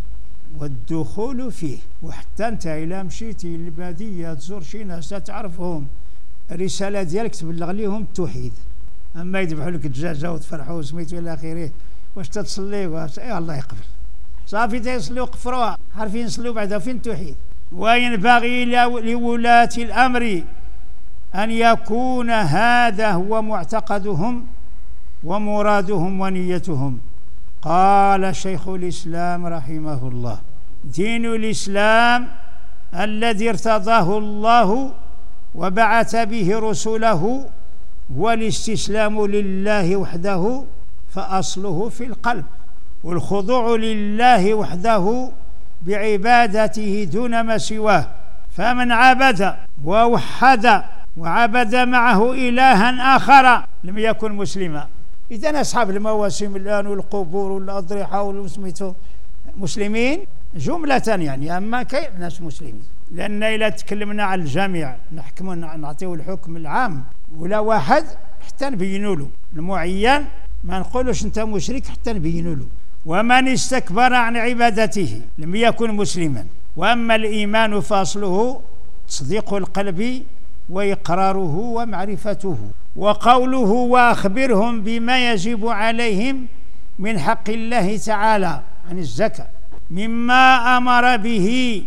والدخول فيه. وحتى انت الى مشيتي للباديه تزور شي ناس تعرفهم، الرساله ديالك تبلغ لهم التوحيد. اما يذبحوا لك الدجاجه وتفرحوا وسميتو الى اخره، واش تتصلي واش اي الله يقبل صافي تيصليو قفروها عارفين يصليو بعدا فين التوحيد. وينبغي لولاة الامر ان يكون هذا هو معتقدهم ومرادهم ونيتهم. قال شيخ الإسلام رحمه الله: دين الإسلام الذي ارتضاه الله وبعث به رسله هو الاستسلام لله وحده، فأصله في القلب، والخضوع لله وحده بعبادته دون ما سواه. فمن عبد ووحد وعبد معه إلها آخر لم يكن مسلما. إذا أصحاب المواسم الآن والقبور والأضرحة والمسميتو مسلمين جملة يعني، أما كاين ناس مسلمين. لأن إذا تكلمنا على الجميع نحكم نعطيو الحكم العام، ولا واحد حتى نبينوا له المعين، ما نقولوش أنت مشرك حتى نبينوا له. ومن استكبر عن عبادته لم يكن مسلما. وأما الإيمان فأصله تصديق القلب وإقراره ومعرفته. وقوله وأخبرهم بما يجب عليهم من حق الله تعالى عن الزكاة مما أمر به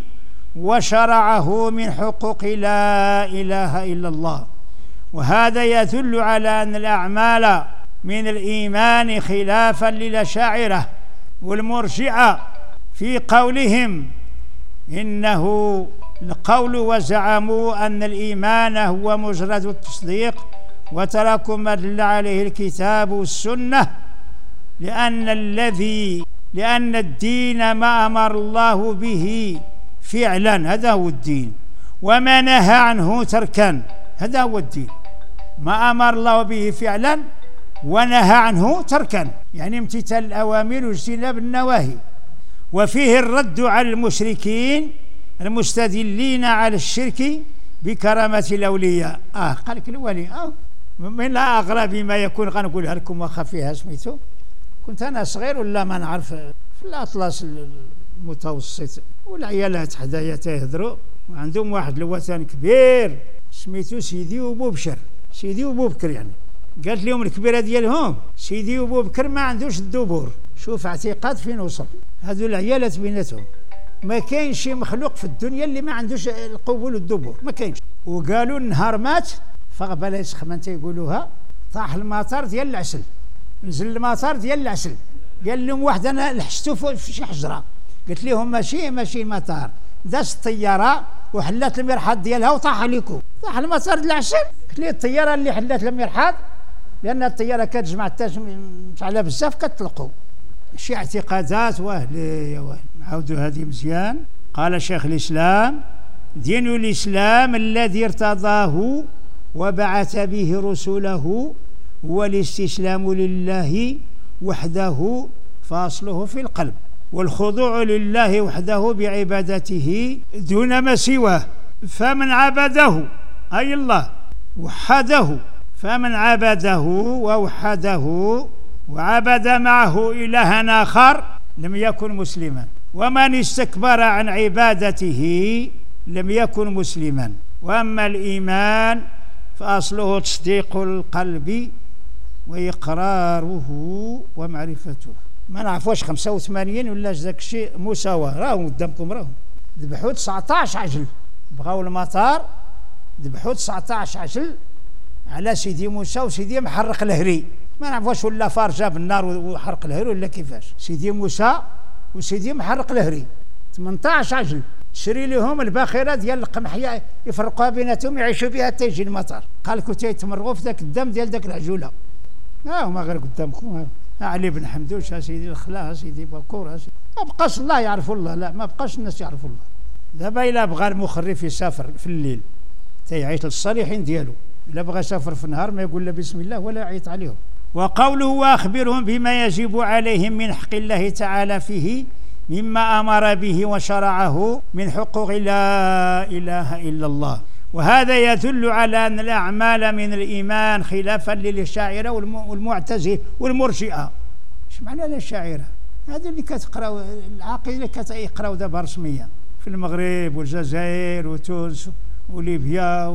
وشرعه من حقوق لا إله إلا الله. وهذا يدل على أن الأعمال من الإيمان خلافا للأشاعرة والمرجئة في قولهم إنه القول، وزعموا أن الإيمان هو مجرد التصديق وتركوا ما دل عليه الكتاب والسنة، لأن الذي لأن الدين ما أمر الله به فعلا هذا هو الدين، وما نهى عنه تركا هذا هو الدين. ما أمر الله به فعلا ونهى عنه تركا، يعني امتثال الأوامر واجتناب النواهي. وفيه الرد على المشركين المستدلين على الشرك بكرامة الأولياء. آه قال لك الولي آه من أغرب ما يكون، غنقولها لكم واخا فيها سميتو. كنت أنا صغير ولا ما نعرف في الأطلس المتوسط والعيالات حدايا تيهضروا، وعندهم واحد الوثن كبير سميتو سيدي وبو بشر، سيدي وبو بكر يعني. قالت لهم الكبيرة ديالهم سيدي وبو بكر ما عندوش الدبور. شوف اعتقاد فين وصل. هذو العيالات بيناتهم ما كاينش شي مخلوق في الدنيا اللي ما عندوش القبول والدبور، ما كاينش. وقالوا النهار مات فقبل يسخمن تيقولوها طاح المطار ديال العسل، نزل المطار ديال العسل. قال لهم واحد انا لحشتو في شي حجره، قلت لهم ماشي ماشي مطار، داز الطياره وحلات المرحاض ديالها وطاح عليكم، طاح المطار ديال العسل. قلت لي الطياره اللي حلات المرحاض لان الطياره كتجمع التاج مفعله بزاف كتطلقوا. شي اعتقادات واهلي يا واهل. نعاودوا هذه مزيان. قال شيخ الإسلام: دين الإسلام الذي ارتضاه وبعث به رسله هو الاستسلام لله وحده، فاصله في القلب، والخضوع لله وحده بعبادته دون ما سواه. فمن عبده أي الله وحده، فمن عبده ووحده وعبد معه إلها آخر لم يكن مسلما، ومن استكبر عن عبادته لم يكن مسلما. وأما الإيمان فأصله تصديق القلب وإقراره ومعرفته. ما نعرفوش خمسة وثمانين ولا ذاك الشيء مساواة، راهم قدامكم، راهم ذبحوا تسعطاش عجل، بغاو المطار ذبحوا تسعطاش عجل على سيدي موسى وسيدي محرق الهري. ما نعرفوش ولا فار جاب النار وحرق الهري ولا كيفاش. سيدي موسى وسيدي محرق الهري ثمنطاش عجل، تشري لهم الباخره ديال القمح يفرقوها بيناتهم يعيشوا بها حتى يجي المطار. قال لكم تيتمرغوا في ذاك الدم ديال ذاك العجوله. ها هما غير قدامكم، ها علي بن حمدوش، ها سيدي الخلا، ها سيدي باكور، ها سيدي. ما بقاش الله يعرفوا الله، لا ما بقاش الناس يعرفوا الله. دابا الا بغى المخرف يسافر في الليل تيعيط للصالحين ديالو، الا بغى يسافر في النهار ما يقول لا بسم الله ولا يعيط عليهم. وقوله واخبرهم بما يجب عليهم من حق الله تعالى فيه مما امر به وشرعه من حقوق لا اله الا الله. وهذا يدل على ان الاعمال من الايمان خلافا للاشاعره والمعتزله والمرجئه. ايش معنى الاشاعره؟ هذا اللي كتقراو العقيده اللي كتقراو دابا رسميا في المغرب والجزائر وتونس وليبيا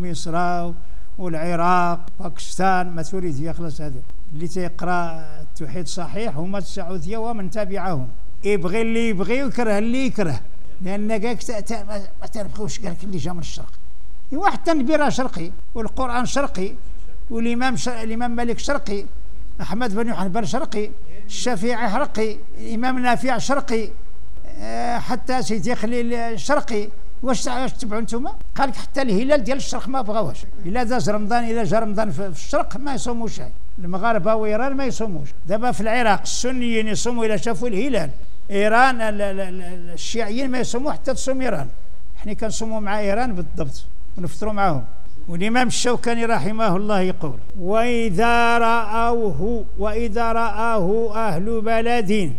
ومصر والعراق باكستان ما تريد يخلص. هذا اللي تيقرا التوحيد صحيح هما السعوديه ومن تبعهم. يبغي اللي يبغي ويكره اللي يكره، لان كاك ما تنبغيوش قال لك اللي جا من الشرق. ايوا حتى النبي راه شرقي والقران شرقي والامام شرقي. الامام مالك شرقي، احمد بن حنبل شرقي، الشافعي شرقي، الامام نافع شرقي، أه حتى سيدي خليل شرقي. واش تبعوا انتم؟ قال لك حتى الهلال ديال الشرق ما بغاوش. الا داز رمضان الا جا رمضان في الشرق ما يصوموش. المغاربه وايران ما يصوموش. دابا في العراق السنيين يصوموا الا شافوا الهلال، ايران الشيعيين ما يصوموا حتى تصوم ايران. احنا كنصوموا مع ايران بالضبط ونفطروا معاهم. والامام الشوكاني رحمه الله يقول: واذا راوه واذا راه اهل بلد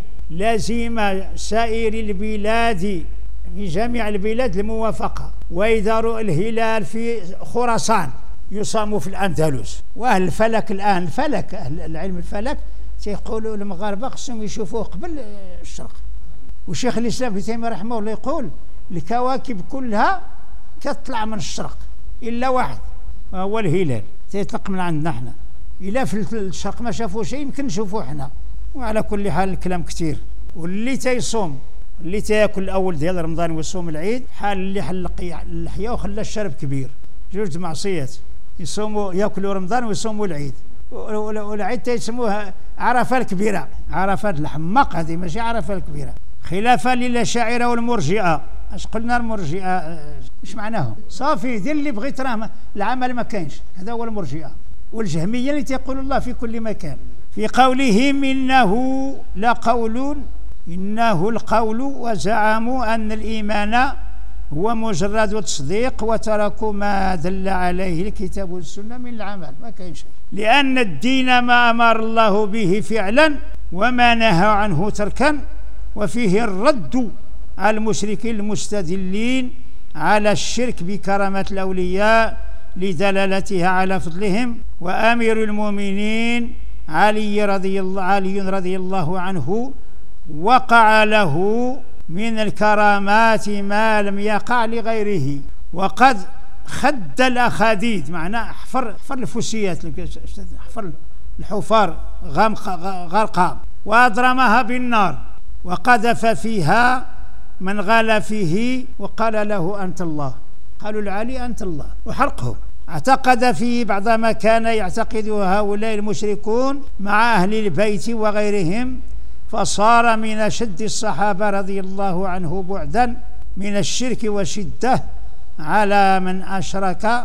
لزم سائر البلاد في جميع البلاد الموافقه. واذا رؤى الهلال في خراسان يصام في الاندلس. واهل الفلك الان الفلك اهل العلم الفلك تيقولوا المغاربه خصهم يشوفوه قبل الشرق. وشيخ الاسلام ابن تيميه رحمه الله يقول الكواكب كلها كتطلع من الشرق الا واحد وهو الهلال تيطلق من عندنا احنا. الا في الشرق ما شافوا شيء يمكن نشوفوه احنا. وعلى كل حال الكلام كثير. واللي تيصوم اللي تاكل الاول ديال رمضان ويصوم العيد حال اللي حلق اللحيه وخلى الشرب كبير. جوج معصيات، يصوموا ياكلوا رمضان ويصوموا العيد. والعيد تيسموها عرفه الكبيره، عرفه الحماق هذه ماشي عرفه الكبيره. خلافا للاشاعره والمرجئه. اش قلنا المرجئه؟ ايش معناهم؟ صافي دير اللي بغيت راه العمل ما كاينش. هذا هو المرجئه. والجهميه اللي تيقول الله في كل مكان. في قولهم انه لقول انه القول وزعموا ان الايمان هو مجرد التصديق وتركوا ما دل عليه الكتاب والسنه من العمل. ما كاين شيء، لان الدين ما امر الله به فعلا وما نهى عنه تركا. وفيه الرد على المشركين المستدلين على الشرك بكرامة الأولياء لدلالتها على فضلهم. وأمير المؤمنين علي رضي الله علي رضي الله عنه وقع له من الكرامات ما لم يقع لغيره، وقد خد الأخاديد، معناه حفر حفر الفسيات، حفر الحفار غرقا وأضرمها بالنار وقذف فيها من غال فيه وقال له أنت الله. قالوا العلي أنت الله وحرقه. اعتقد فيه بعض ما كان يعتقده هؤلاء المشركون مع أهل البيت وغيرهم، فصار من أشد الصحابة رضي الله عنه بعدا من الشرك وشدة على من أشرك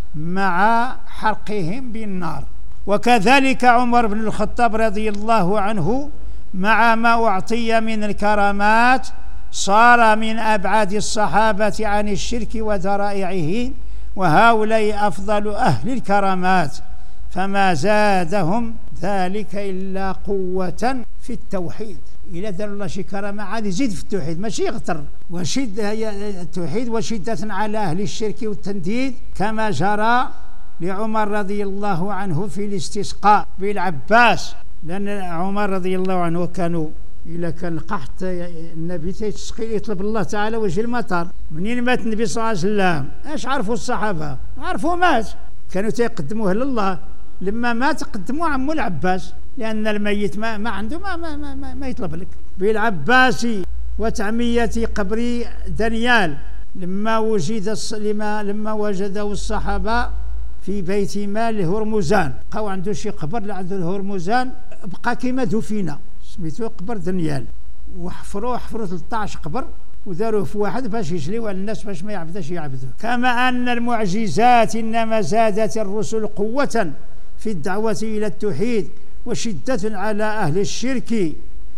مع حرقهم بالنار. وكذلك عمر بن الخطاب رضي الله عنه مع ما أعطي من الكرامات صار من أبعد الصحابة عن الشرك وذرائعه، وهؤلاء أفضل أهل الكرامات، فما زادهم ذلك إلا قوة في التوحيد. إلا دار الله شي كرامة عاد يزيد في التوحيد ماشي يغتر. وشد التوحيد وشدة على أهل الشرك والتنديد كما جرى لعمر رضي الله عنه في الاستسقاء بالعباس، لأن عمر رضي الله عنه كانوا إلا كان قحط النبي تيتسقي يطلب الله تعالى وجه المطر. منين مات النبي صلى الله عليه وسلم اش عرفوا الصحابة؟ عرفوا مات، كانوا تيقدموه لله. لما مات قدموا عمو العباس، لأن الميت ما, ما عنده ما, ما, ما, ما يطلب لك. بالعباس وتعمية قبر دانيال لما وجد لما لما وجده الصحابة في بيت مال هرمزان، بقاو عنده شي قبر اللي عنده الهرمزان بقى كيما دفينة سميتو قبر دانيال، وحفروه حفروا ثلاثة عشر قبر وداروه في واحد باش يجليو على الناس باش ما يعبدوش يعبدوه. كما أن المعجزات إنما زادت الرسل قوة في الدعوة إلى التوحيد وشدة على أهل الشرك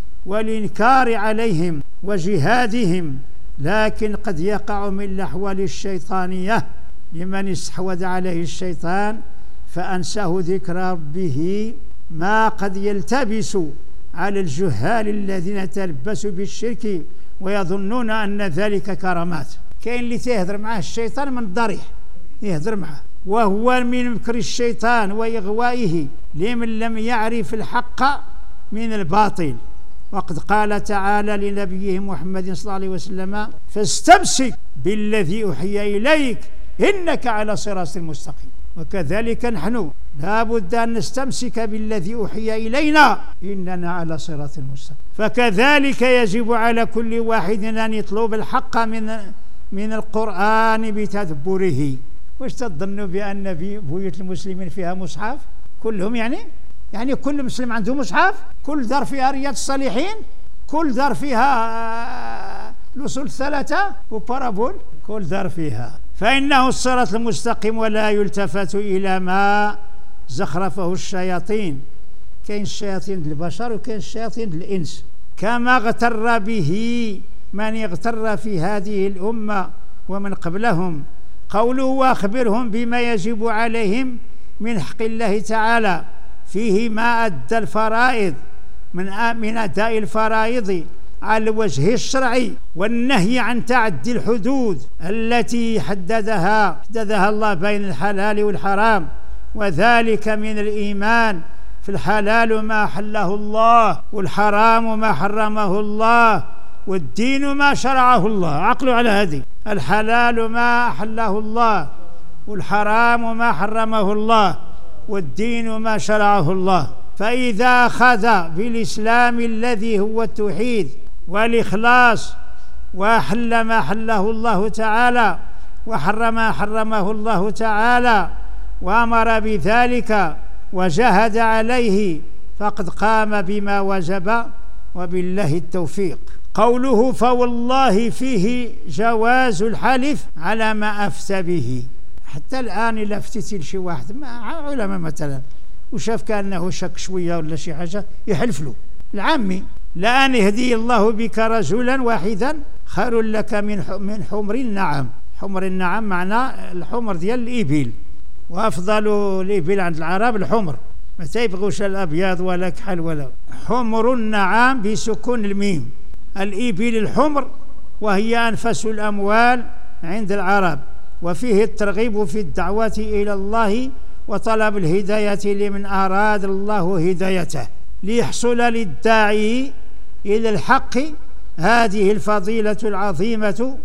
والإنكار عليهم وجهادهم، لكن قد يقع من الأحوال الشيطانية لمن استحوذ عليه الشيطان فأنساه ذكر ربه ما قد يلتبس على الجهال الذين تلبسوا بالشرك ويظنون أن ذلك كرامات. كاين اللي تيهدر معاه الشيطان من الضريح يهدر معاه، وهو من مكر الشيطان وإغوائه لمن لم يعرف الحق من الباطل. وقد قال تعالى لنبيه محمد صلى الله عليه وسلم فاستمسك بالذي أوحي إليك إنك على صراط مستقيم. وكذلك نحن لا بد أن نستمسك بالذي أوحي إلينا إننا على صراط مستقيم. فكذلك يجب على كل واحد أن يطلب الحق من من القرآن بتدبره. واش تظنوا بأن في بيوت المسلمين فيها مصحف كلهم؟ يعني يعني كل مسلم عنده مصحف؟ كل دار فيها رياض الصالحين؟ كل دار فيها الأصول الثلاثة وبارابول؟ كل دار فيها. فإنه الصراط المستقيم ولا يلتفت إلى ما زخرفه الشياطين. كاين الشياطين البشر وكاين الشياطين الإنس، كما اغتر به من اغتر في هذه الأمة ومن قبلهم. قوله واخبرهم بما يجب عليهم من حق الله تعالى فيه ما أدى الفرائض من من أداء الفرائض على الوجه الشرعي والنهي عن تعدي الحدود التي حددها حددها الله بين الحلال والحرام، وذلك من الإيمان في الحلال ما حله الله والحرام ما حرمه الله والدين ما شرعه الله. عقلوا على هذه، الحلال ما حله الله والحرام ما حرمه الله والدين ما شرعه الله. فإذا أخذ بالإسلام الذي هو التوحيد والإخلاص وحل ما حله الله تعالى وحرم ما حرمه الله تعالى وأمر بذلك وجهد عليه فقد قام بما وجب وبالله التوفيق. قوله فوالله فيه جواز الحلف على ما أفتى به. حتى الآن إلا فتيتي لشي واحد مع علماء مثلا وشاف كأنه شك شوية ولا شي حاجة يحلف له العامي لأن يهدي الله بك رجلا واحدا خير لك من من حمر النعم. حمر النعم معناه الحمر ديال الإبل، وأفضل الإبل عند العرب الحمر، ما تيبغوش الأبيض ولا كحل ولا. حمر النعم بسكون الميم، الإبل الحمر وهي أنفس الأموال عند العرب. وفيه الترغيب في الدعوة إلى الله وطلب الهداية لمن أراد الله هدايته ليحصل للداعي إلى الحق هذه الفضيلة العظيمة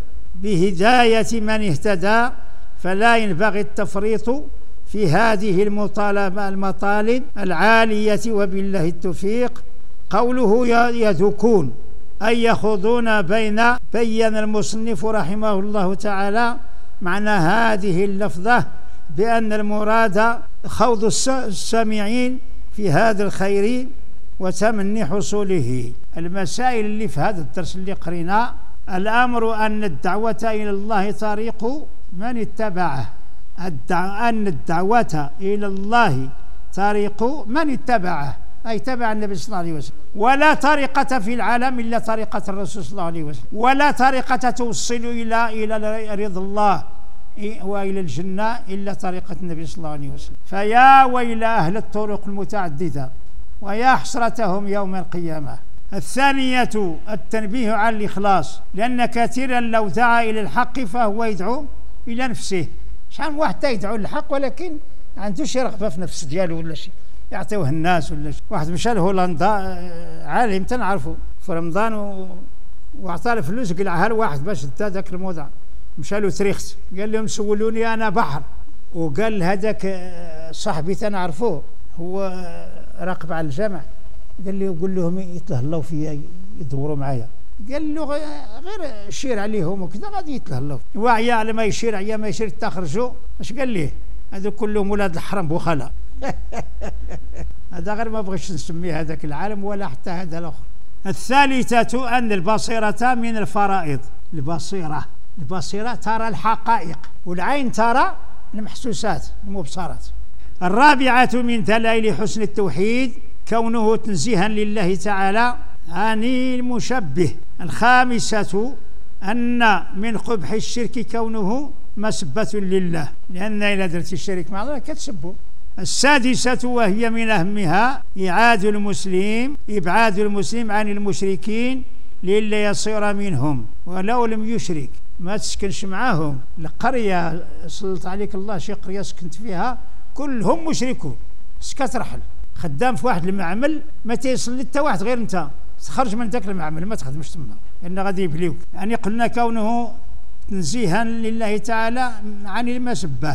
بهداية من اهتدى. فلا ينبغي التفريط في هذه المطالبة المطالب العالية وبالله التوفيق. قوله يذكون أي يخوضون بين بين المصنف رحمه الله تعالى معنى هذه اللفظة بأن المراد خوض السامعين في هذا الخير وتمني حصوله. المسائل اللي في هذا الدرس اللي قرينا، الأمر أن الدعوة إلى الله طريق من اتبعه، الدع... أن الدعوة إلى الله طريق من اتبعه أي تبع النبي صلى الله عليه وسلم، ولا طريقة في العالم إلا طريقة الرسول صلى الله عليه وسلم، ولا طريقة توصل إلى إلى رضا الله وإلى الجنة إلا طريقة النبي صلى الله عليه وسلم. فيا ويل أهل الطرق المتعددة ويا حسرتهم يوم القيامة الثانية التنبيه على الإخلاص، لأن كثيرا لو دعا إلى الحق فهو يدعو إلى نفسه. شحال من واحد يدعو للحق ولكن ما عندوش رغبة في نفس ديالو ولا شيء، يعطيوه الناس ولا شيء. واحد مشى لهولندا عالم تنعرفوا في رمضان و... وعطاه الفلوس، قلعها لواحد باش دا ذاك الموضع، مشى له تريخت قال لهم سولوني أنا بحر، وقال هذاك صاحبي تنعرفوه هو راقب على الجامع، قال له قول لهم يتهلاو فيا يدوروا معايا، قال له غير شير عليهم وكذا غادي يتهلاو، واعيه على ما يشير عيا ما يشير تخرجوا. اش قال ليه؟ هذو كلهم ولاد الحرم بخلاء. هذا غير ما بغيتش نسميه هذاك العالم ولا حتى هذا الاخر. الثالثة أن البصيرة من الفرائض. البصيرة البصيرة ترى الحقائق، والعين ترى المحسوسات المبصرات. الرابعة من دلائل حسن التوحيد كونه تنزيها لله تعالى عن المشبه. الخامسة أن من قبح الشرك كونه مسبة لله، لأن إذا درت الشرك مع الله كتسبه. السادسة وهي من أهمها إعاد المسلم إبعاد المسلم عن المشركين لئلا يصير منهم، ولو لم يشرك ما تسكنش معاهم. القرية سلط عليك الله شي قرية سكنت فيها كلهم مشركون، سكترحل خدام في واحد المعمل ما تيصل حتى واحد غير انت، تخرج من ذاك المعمل ما تخدمش تما لان غادي يبليوك. يعني قلنا كونه تنزيها لله تعالى عن المسبة.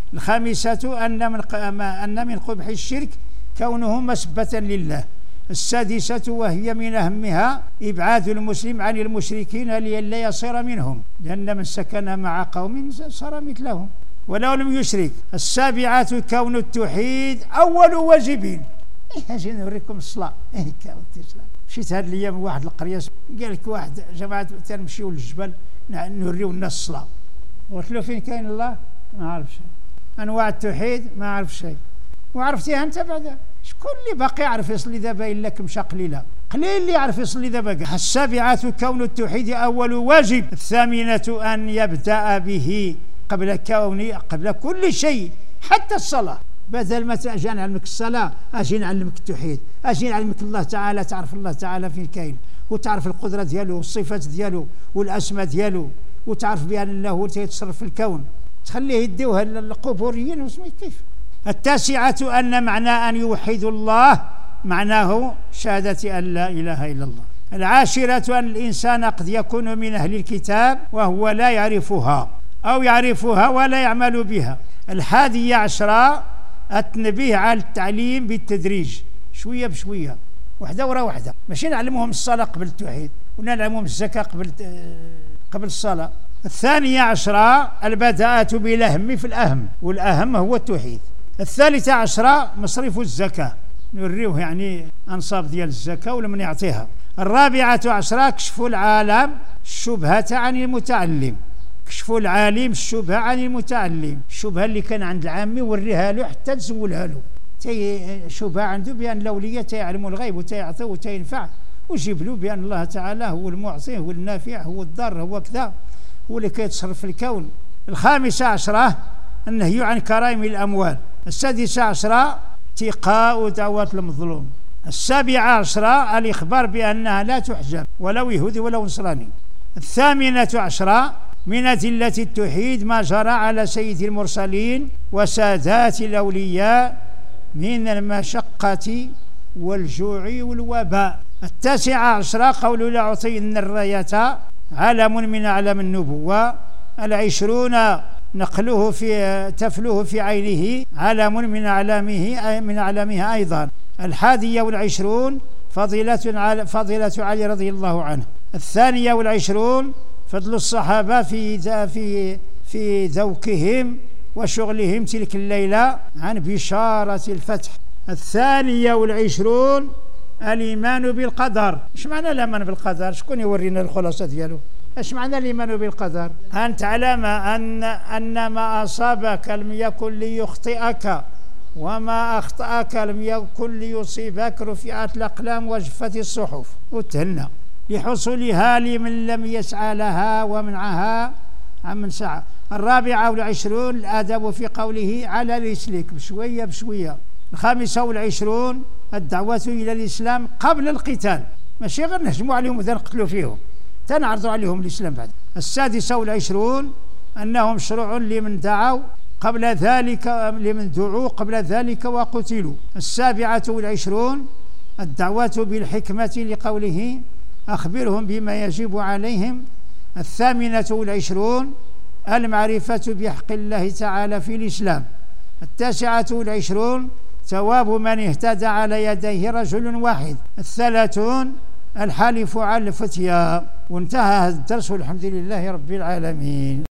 الخامسة أن من أن من قبح الشرك كونه مسبة لله. السادسة وهي من أهمها إبعاد المسلم عن المشركين لئلا يصير منهم، لأن من سكن مع قوم صار مثلهم ولو لم يشرك. السابعة كون التوحيد أول واجبين. إيه أجي نوريكم الصلاة. إيه كون الصلاة. مشيت هاد الأيام واحد القرية قال لك واحد جماعة تنمشيو للجبل نوريو الناس الصلاة، قلت له فين كاين الله؟ ما عرف شيء. أنواع التوحيد ما عرف شيء. وعرفتيها أنت بعدا؟ شكون اللي باقي يعرف يصلي دابا إلا كمشى قليلا؟ قليل اللي يعرف يصلي دابا. السابعة كون التوحيد أول واجب. الثامنة أن يبدأ به قبل كوني قبل كل شيء حتى الصلاة. بدل ما اجي نعلمك الصلاة اجي نعلمك التوحيد، اجي نعلمك الله تعالى، تعرف الله تعالى فين كاين، وتعرف القدرة ديالو والصفات ديالو والأسماء ديالو، وتعرف بأن الله هو اللي يتصرف في الكون، تخليه يديوها للقبوريين وسمي كيف. التاسعة أن معنى أن يوحدوا الله معناه شهادة أن لا إله إلا الله. العاشرة أن الإنسان قد يكون من أهل الكتاب وهو لا يعرفها أو يعرفها ولا يعمل بها. الحادية عشرة التنبيه على التعليم بالتدريج، شوية بشوية، وحدة ورا وحدة، ماشي نعلمهم الصلاة قبل التوحيد ولا نعلمهم الزكاة قبل قبل الصلاة. الثانية عشرة البداءة بالأهم في الأهم، والأهم هو التوحيد. الثالثة عشرة مصرف الزكاة، نوريوه يعني أنصاب ديال الزكاة ولمن يعطيها. الرابعة عشرة كشف العالم الشبهة عن المتعلم، كشف العالم الشبهة عن المتعلم، الشبهة اللي كان عند العامي وريها له حتى تزولها له، تي شبهة عنده بأن الأولياء تيعلموا الغيب وتيعطوا وتينفع، وجيب له بأن الله تعالى هو المعطي هو النافع هو الضار هو كذا، هو اللي كيتصرف في الكون. الخامسة عشرة النهي عن كرائم الأموال. السادسة عشرة اتقاء دعوات المظلوم. السابعة عشرة الإخبار بأنها لا تحجب ولو يهودي ولو نصراني. الثامنة عشرة من أدلة التوحيد ما جرى على سيد المرسلين وسادات الأولياء من المشقة والجوع والوباء. التاسعة عشرة قول لأعطين الراية علم من أعلام النبوة. العشرون نقله في تفلوه في عينه علم من أعلامه من أعلامها أيضا. الحادية والعشرون فضيلة فضيلة علي رضي الله عنه. الثانية والعشرون فضل الصحابة في في في ذوقهم وشغلهم تلك الليلة عن بشارة الفتح. الثانية والعشرون الإيمان بالقدر. ايش معنى الإيمان بالقدر؟ شكون يورينا الخلاصة ديالو؟ ايش معنى الإيمان بالقدر؟ أن تعلم أن أن ما أصابك لم يكن ليخطئك وما أخطأك لم يكن ليصيبك، رفعت الأقلام وجفت الصحف وتهنى لحصولها لمن لم يسعى لها ومنعها عمن سعى. الرابعة والعشرون الأدب في قوله على رسلك بشوية بشوية. الخامسة والعشرون الدعوة إلى الإسلام قبل القتال، ماشي غير نهجموا عليهم ونقتلوا فيهم، تنعرضوا عليهم الإسلام بعد. السادسة والعشرون أنه مشروع لمن دعوا قبل ذلك لمن دعوا قبل ذلك وقتلوا. السابعة والعشرون الدعوة بالحكمة لقوله أخبرهم بما يجب عليهم. الثامنة والعشرون المعرفة بحق الله تعالى في الإسلام. التاسعة والعشرون ثواب من اهتدى على يديه رجل واحد. الثلاثون الحالف على الفتيا. وانتهى هذا الدرس والحمد لله رب العالمين.